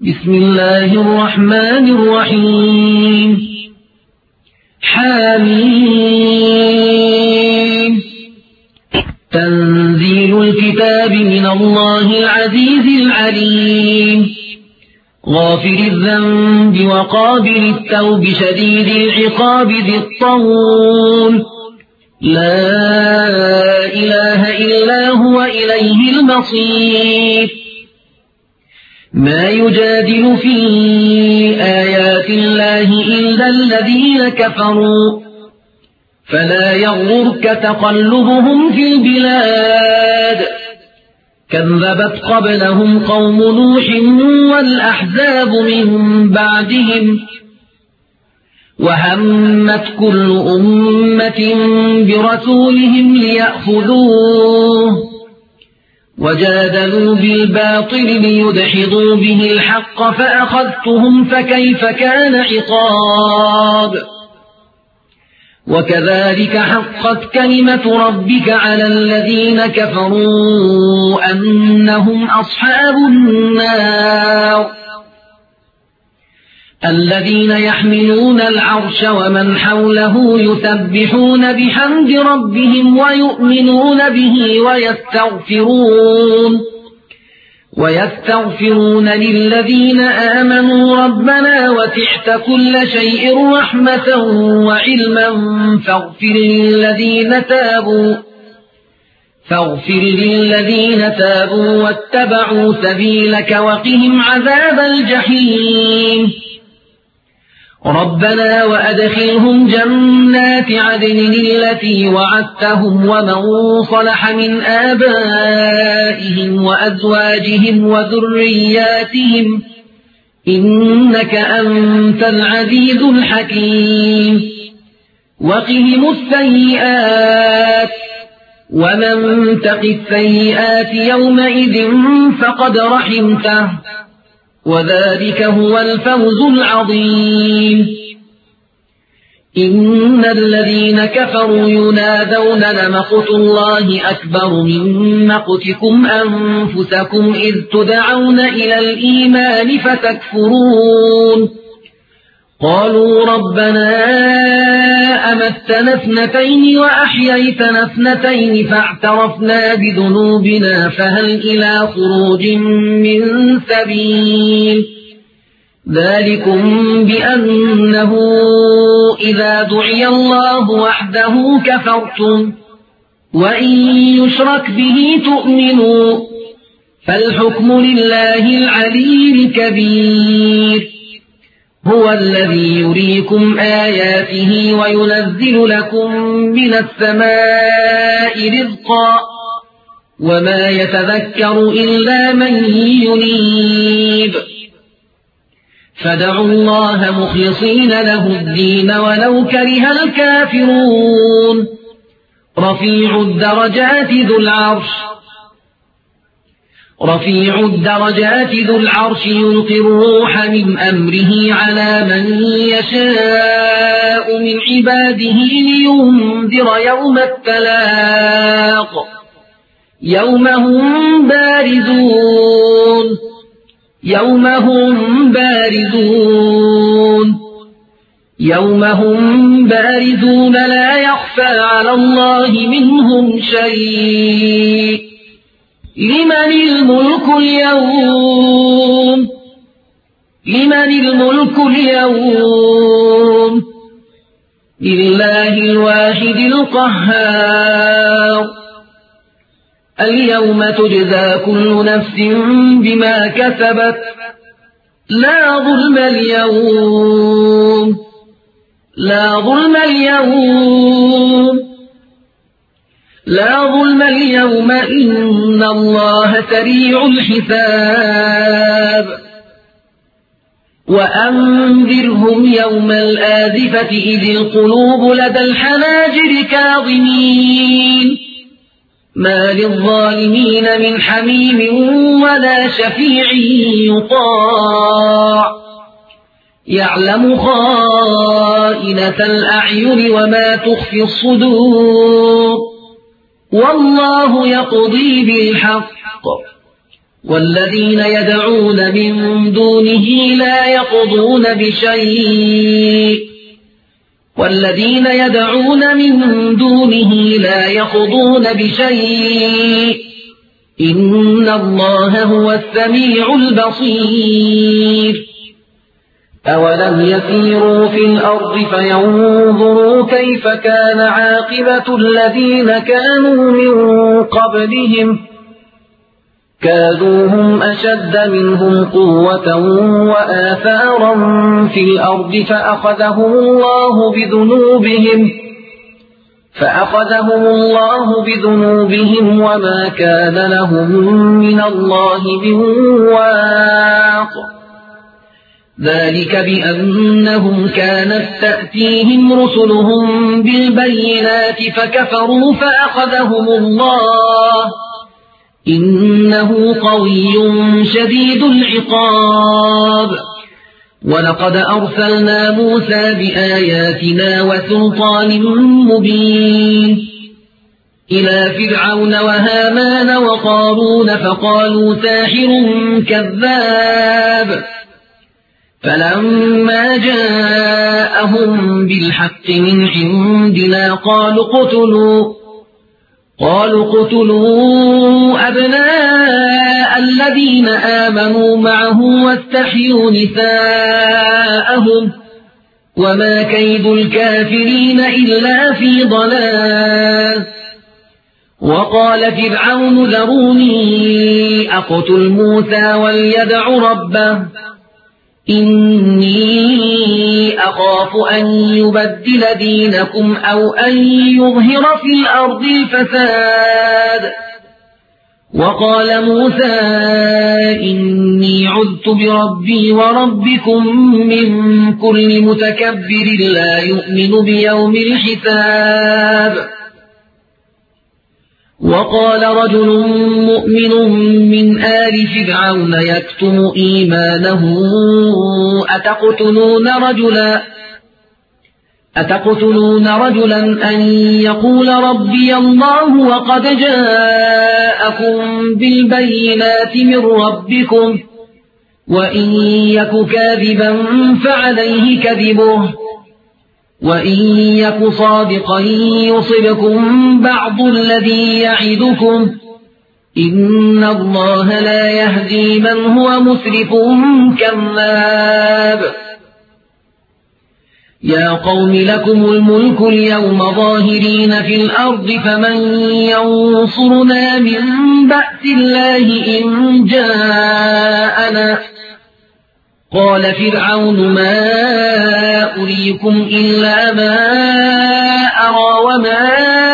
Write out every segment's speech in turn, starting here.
بسم الله الرحمن الرحيم حميم تنزيل الكتاب من الله العزيز العليم غافر الذنب وقابل التوب شديد العقاب ذي الطول لا إله إلا هو إليه المصير ما يجادل في آيات الله إلا الذين كفروا فلا يغررك تقلبهم في البلاد كذبت قبلهم قوم نوح والأحزاب من بعدهم وهمت كل أمة برسولهم ليأخذوه وجادلوا بالباطل ليدحضوا به الحق فأخذتهم فكيف كان عقاب وكذلك حقت كلمة ربك على الذين كفروا أنهم أصحاب النار الذين يحملون العرش ومن حوله يسبحون بحمد ربهم ويؤمنون به ويستغفرون للذين آمنوا ربنا وسعت كل شيء رحمة وعلما فاغفر للذين تابوا واتبعوا سبيلك وقهم عذاب الجحيم ربنا وأدخلهم جنات عدن التي وعدتهم ومن صلح من آبائهم وأزواجهم وذرياتهم إنك أنت العزيز الحكيم وقهم السيئات ومن تق السيئات يومئذ فقد رحمته وذلك هو الفوز العظيم إن الذين كفروا ينادون لمقت الله أكبر من مقتكم أنفسكم إذ تدعون إلى الإيمان فتكفرون قالوا ربنا أمتنا اثنتين وأحييتنا اثنتين فاعترفنا بذنوبنا فهل إلى خروج من سبيل ذلكم بأنه إذا دعي الله وحده كفرتم وإن يشرك به تؤمنوا فالحكم لله العلي الكبير هو الذي يريكم آياته وينزل لكم من السماء رزقا وما يتذكر إلا من ينيب فادعوا الله مخلصين له الدين ولو كره الكافرون رفيع الدرجات ذو العرش يلقي الروح من أمره على من يشاء من عباده لينذر يوم التلاق يوم هم بارزون لا يخفى على الله منهم شيء لمن الملك اليوم لله الواحد القهار اليوم تجزى كل نفس بما كسبت لا ظلم اليوم إن الله سريع الحساب وأنذرهم يوم الآزفة إذ القلوب لدى الحناجر كاظمين ما للظالمين من حميم ولا شفيع يطاع يعلم خائنة الأعين وما تخفي الصدور والله يقضي بالحق والذين يدعون من دونه لا يقضون بشيء إن الله هو السميع البصير أولم يسيروا في الأرض فينظروا كيف كان عاقبة الذين كانوا من قبلهم كانوا هم أشد منهم قوة وآثارا في الأرض فأخذهم الله بذنوبهم وما كان لهم من الله من واق ذلك بأنهم كانت تأتيهم رسلهم بالبينات فكفروا فأخذهم الله إنه قوي شديد العقاب ولقد أرسلنا موسى بآياتنا وسلطان مبين إلى فرعون وهامان وقارون فقالوا ساحر كذاب فلما جاءهم بالحق من عندنا قالوا اقتلوا أبناء الذين آمنوا معه واستحيوا نساءهم وما كيد الكافرين إلا في ضلال وقال فرعون ذروني أقتل موسى وليدع ربه إني أخاف أن يبدل دينكم أو أن يظهر في الأرض الفساد وقال موسى إني عذت بربي وربكم من كل متكبر لا يؤمن بيوم الحساب وقال رجل مؤمن من آل فرعون يكتم إيمانه أتقتلون رجلا أن يقول ربي الله وقد جاءكم بالبينات من ربكم وإن يك كاذبا فعليه كذبه وإن يك صادقا يصبكم بعض الذي يعدكم إن الله لا يهدي من هو مسرف كذاب يا قوم لكم الملك اليوم ظاهرين في الأرض فمن ينصرنا من بأس الله إن جاءنا قال فرعون ما أريكم إلا ما أرى وما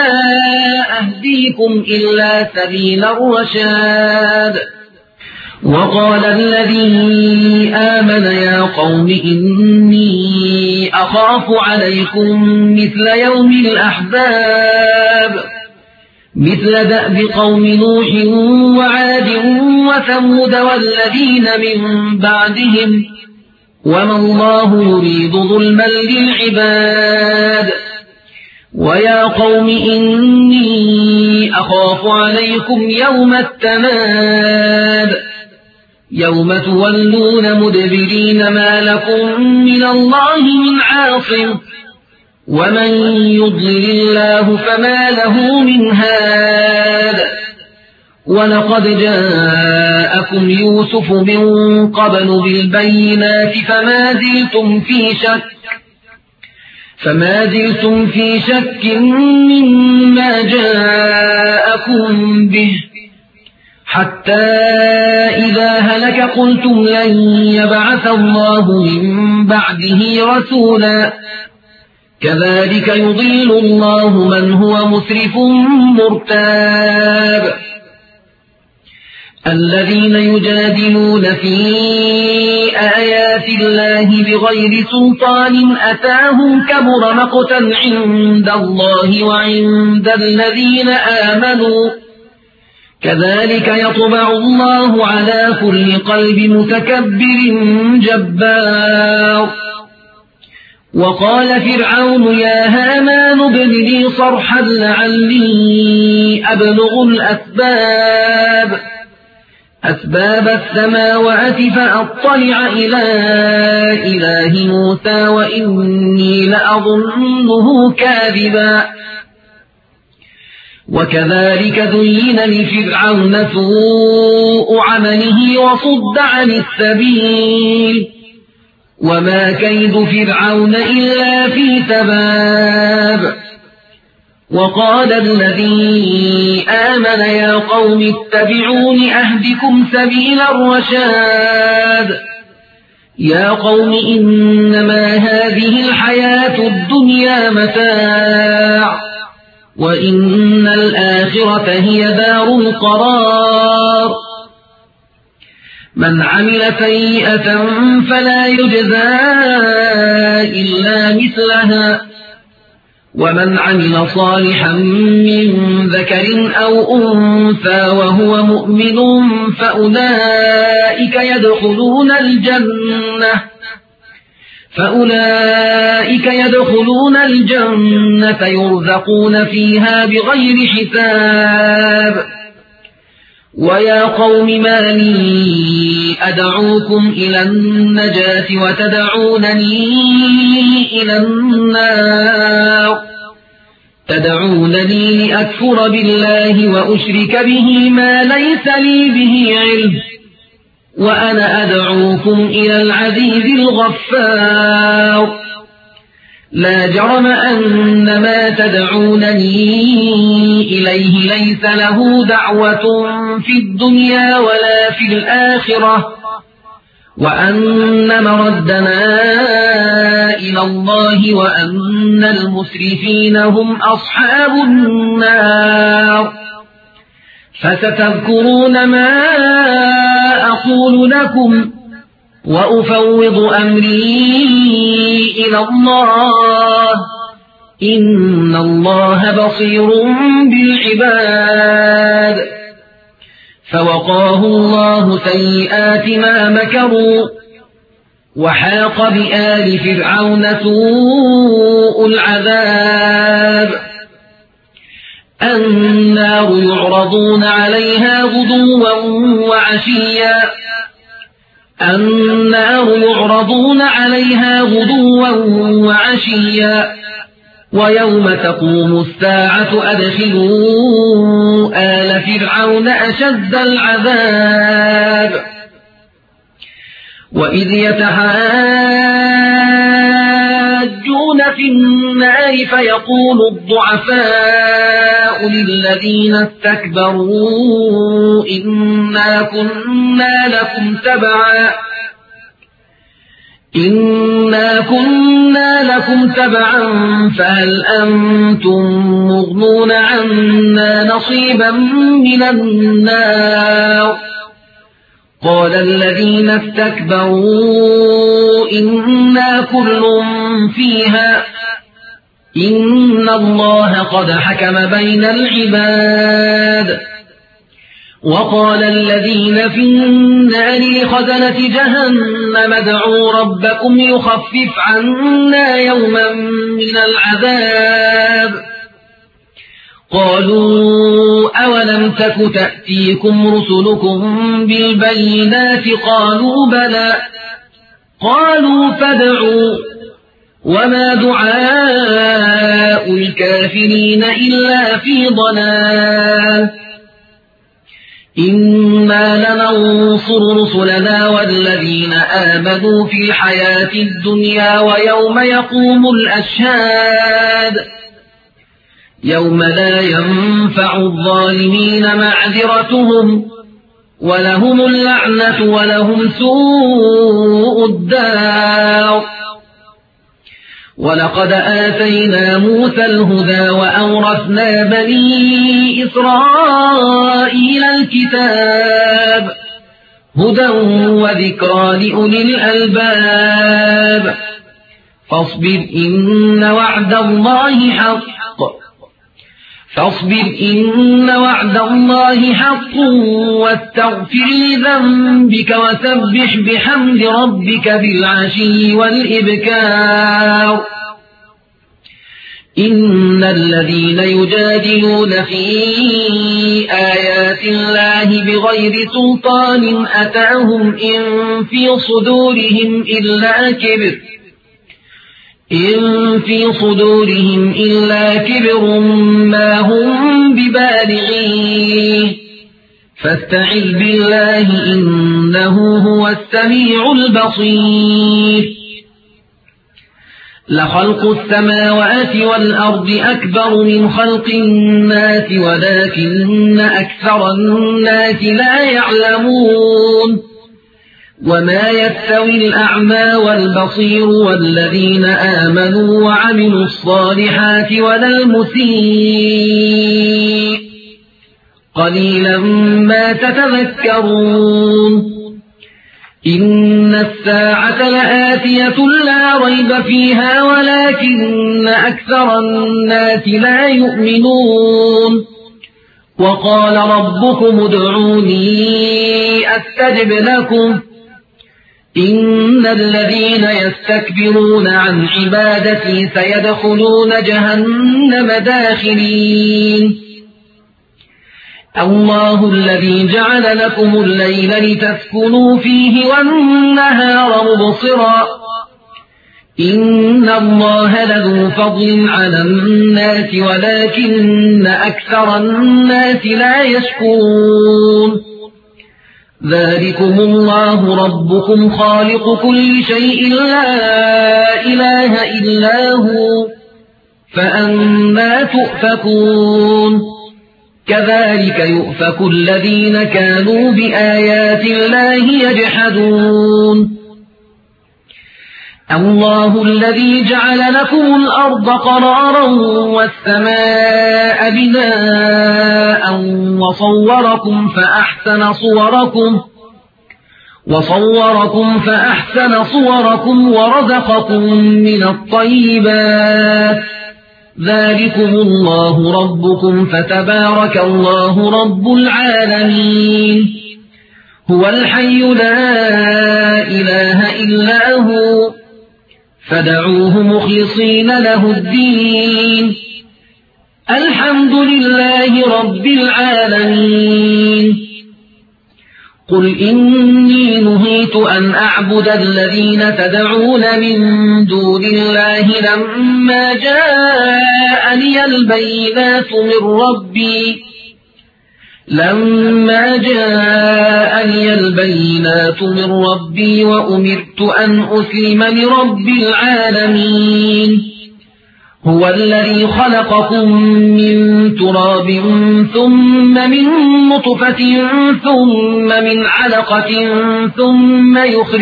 أهديكم إلا سبيل الرشاد وقال الذي آمن يا قوم إني أخاف عليكم مثل يوم الأحزاب مثل دأب قوم نوح وعاد وثمود والذين من بعدهم وما الله يريد ظلما للعباد ويا قوم إني أخاف عليكم يوم التناد يوم تولون مدبرين ما لكم من الله من عاصم ومن يضلل الله فما له من هاد ولقد جاءكم يوسف من قبل بالبينات فما زلتم في شك مما جاءكم به حتى إذا هلك قلتم لن يبعث الله من بعده رسولا كذلك يضل الله من هو مسرف مرتاب الذين يجادلون في آيات الله بغير سلطان أتاهم كبر مقتا عند الله وعند الذين آمنوا كذلك يطبع الله على كل قلب متكبر جبار وقال فرعون يا هامان ابن لي صرحا لعلي أبلغ الأسباب أسباب السماوات فأطلع إلى إله موسى وإني لأظنه كاذبا وكذلك ذين لفرعون سوء عمله وصد عن السبيل وما كيد فرعون إلا في تباب وقال الذي آمن يا قوم اتبعون أهدكم سبيل الرشاد يا قوم إنما هذه الحياة الدنيا متاع وإن الآخرة هي دار القرار من عمل سيئة فلا يجزى إلا مثلها ومن عمل صالحا من ذكر أو أنثى وهو مؤمن فأولئك يدخلون الجنة يرزقون فيها بغير حساب ويا قوم ما لي أدعوكم إلى النجاة وتدعونني إلى النار تدعونني لأكفر بالله وأشرك به ما ليس لي به علم وأنا أدعوكم إلى العزيز الغفار لا جرم أن ما تدعونني إليه ليس له دعوة في الدنيا ولا في الآخرة وأن مردنا إلى الله وأن المسرفين هم أصحاب النار فستذكرون ما أقول لكم وأفوض أمري إلى الله إن الله بصير بالعباد فوقاه الله سيئات ما مكروا وحاق بآل فرعون سوء العذاب النار يعرضون عليها غدوا وعشيا ويوم تقوم الساعة أدخلوا آل فرعون أشد العذاب وإذ يتحاجون في النار فيقول الضعفاء للذين استكبروا إنا كنا لكم تبعا فهل أنتم مغنون عنا نصيبا من النار قال الذين استكبروا إنا كل فيها إن الله قد حكم بين العباد وقال الذين في النار لخزنة جهنم ادعوا ربكم يخفف عنا يوما من العذاب قالوا أولم تك تأتيكم رسلكم بالبينات قالوا بلى قالوا فادعوا وما دعاء الكافرين إلا في ضلال إنا لننصر رسلنا والذين آمنوا في الحياة الدنيا ويوم يقوم الأشهاد يوم لا ينفع الظالمين معذرتهم ولهم اللعنة ولهم سوء الدار ولقد آتينا موسى الهدى وأورثنا بني إسرائيل الكتاب هدى وذكرى لأولي الألباب فاصبر إن وعد الله حق واستغفر لذنبك وسبح بحمد ربك بالعشي والإبكار إن الذين يجادلون في آيات الله بغير سلطان أتاهم إن في صدورهم إلا كبر ما هم ببالغيه فاستعذ بالله إنه هو السميع البصير لخلق السماوات والأرض أكبر من خلق الناس ولكن أكثر الناس لا يعلمون وما يستوي الأعمى والبصير والذين آمنوا وعملوا الصالحات ولا المسيء قليلا ما تتذكرون إن الساعة لآتية لا ريب فيها ولكن أكثر الناس لا يؤمنون وقال ربكم ادعوني أستجب لكم إن الذين يستكبرون عن عبادتي سيدخلون جهنم داخرين الله الذي جعل لكم الليل لتسكنوا فيه والنهار مبصرا إن الله لذو فضل على الناس ولكن أكثر الناس لا يشكرون ذلكم الله ربكم خالق كل شيء لا إله إلا هو فأنى تؤفكون كذلك يؤفك الذين كانوا بآيات الله يجحدون الله الذي جعل لكم الأرض قرارا والسماء بناء وصوركم فأحسن صوركم ورزقكم من الطيبات ذلكم الله ربكم فتبارك الله رب العالمين هو الحي لا إله إلا هو فدعوه مخلصين له الدين الحمد لله رب العالمين قل إني نهيت أن أعبد الذين تدعون من دون الله لما جاءني البينات من ربي وأمرت أن أسلم لرب العالمين هو الذي خلقكم من تراب ثم من نطفة ثم من علقة ثم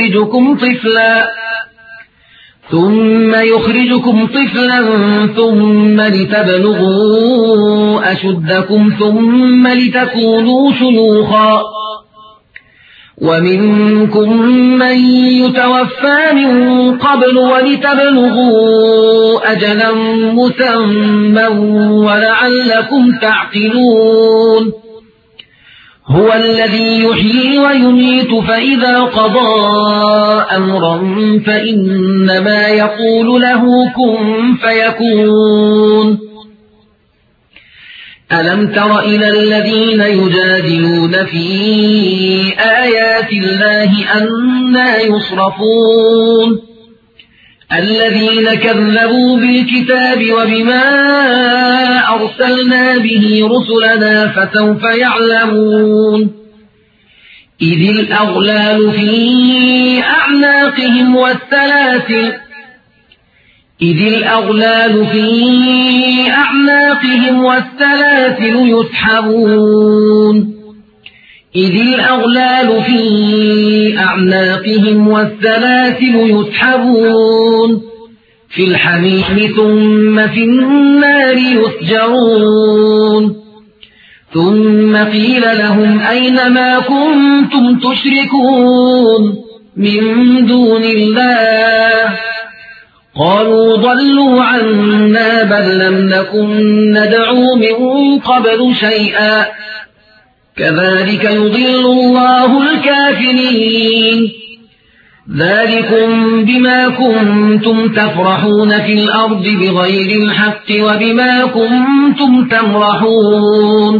يخرجكم طفلا ثم لتبلغوا أشدكم ثم لتكونوا شيوخا ومنكم من يتوفى من قبل ولتبلغوا أجلا مسمى ولعلكم تعقلون هو الذي يحيي ويميت فإذا قضى أمرا فإنما يقول له كن فيكون ألم تر إلى الذين يجادلون في آيات الله أنى يصرفون الذين كذبوا بالكتاب وبما أرسلنا به رسلنا فسوف يعلمون إذ الأغلال في أعناقهم والسلاسل يسحبون في الحميم ثم في النار يسجرون ثم قيل لهم أين ما كنتم تشركون من دون الله قالوا ضلوا عنا بل لم نكن ندعو من قبل شيئا كذلك يضل الله الكافرين ذلكم بما كنتم تفرحون في الأرض بغير الحق وبما كنتم تمرحون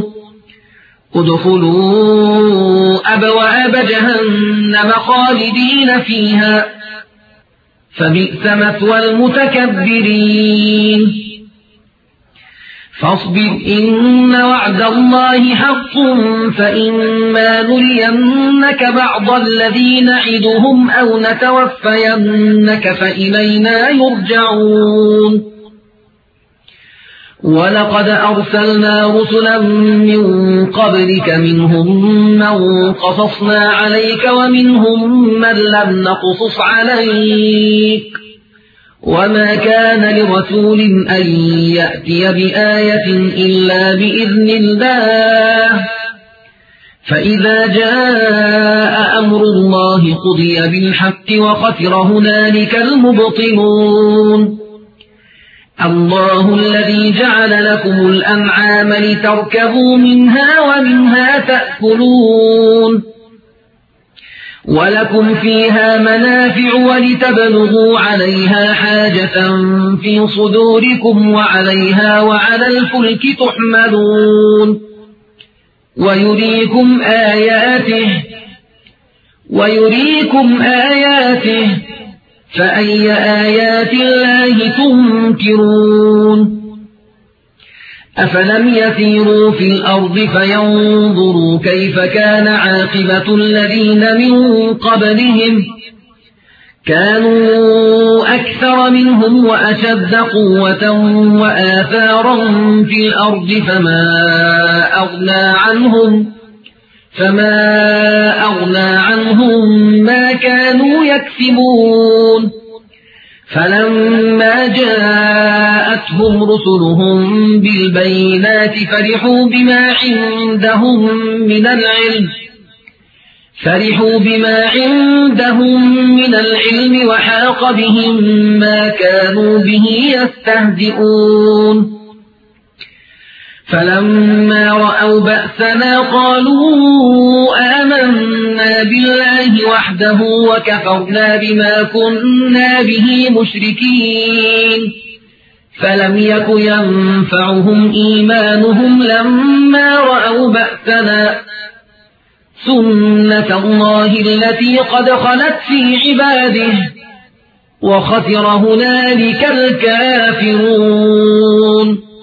ادخلوا أبواب جهنم خالدين فيها فبئس مثوى المتكبرين فاصبر إن وعد الله حق فإما نرينك بعض الذي نعدهم أو نتوفينك فإلينا يرجعون ولقد أرسلنا رسلا من قبلك منهم من قصصنا عليك ومنهم من لم نقصص عليك وما كان لرسول أن يأتي بآية إلا بإذن الله فإذا جاء أمر الله قضي بالحق وخسر هنالك المبطلون الله الذي جعل لكم الأنعام لتركبوا منها ومنها تأكلون ولكم فيها منافع ولتبلغوا عليها حاجة في صدوركم وعليها وعلى الفلك تحملون ويريكم آياته فأي آيات الله تنكرون أفلم يسيروا في الأرض فينظروا كيف كان عاقبة الذين من قبلهم كانوا أكثر منهم وأشد قوة وآثارا في الأرض فما أغنى عنهم ما كانوا يكسبون فلما جاءتهم رسلهم بالبينات فرحوا بما عندهم من العلم وحاق بهم ما كانوا به يستهزئون فلما رأوا بأسنا قالوا آمنا بالله وحده وكفرنا بما كنا به مشركين فلم يك ينفعهم إيمانهم لما رأوا بأسنا سنة الله التي قد خلت في عباده وخسر هنالك الكافرون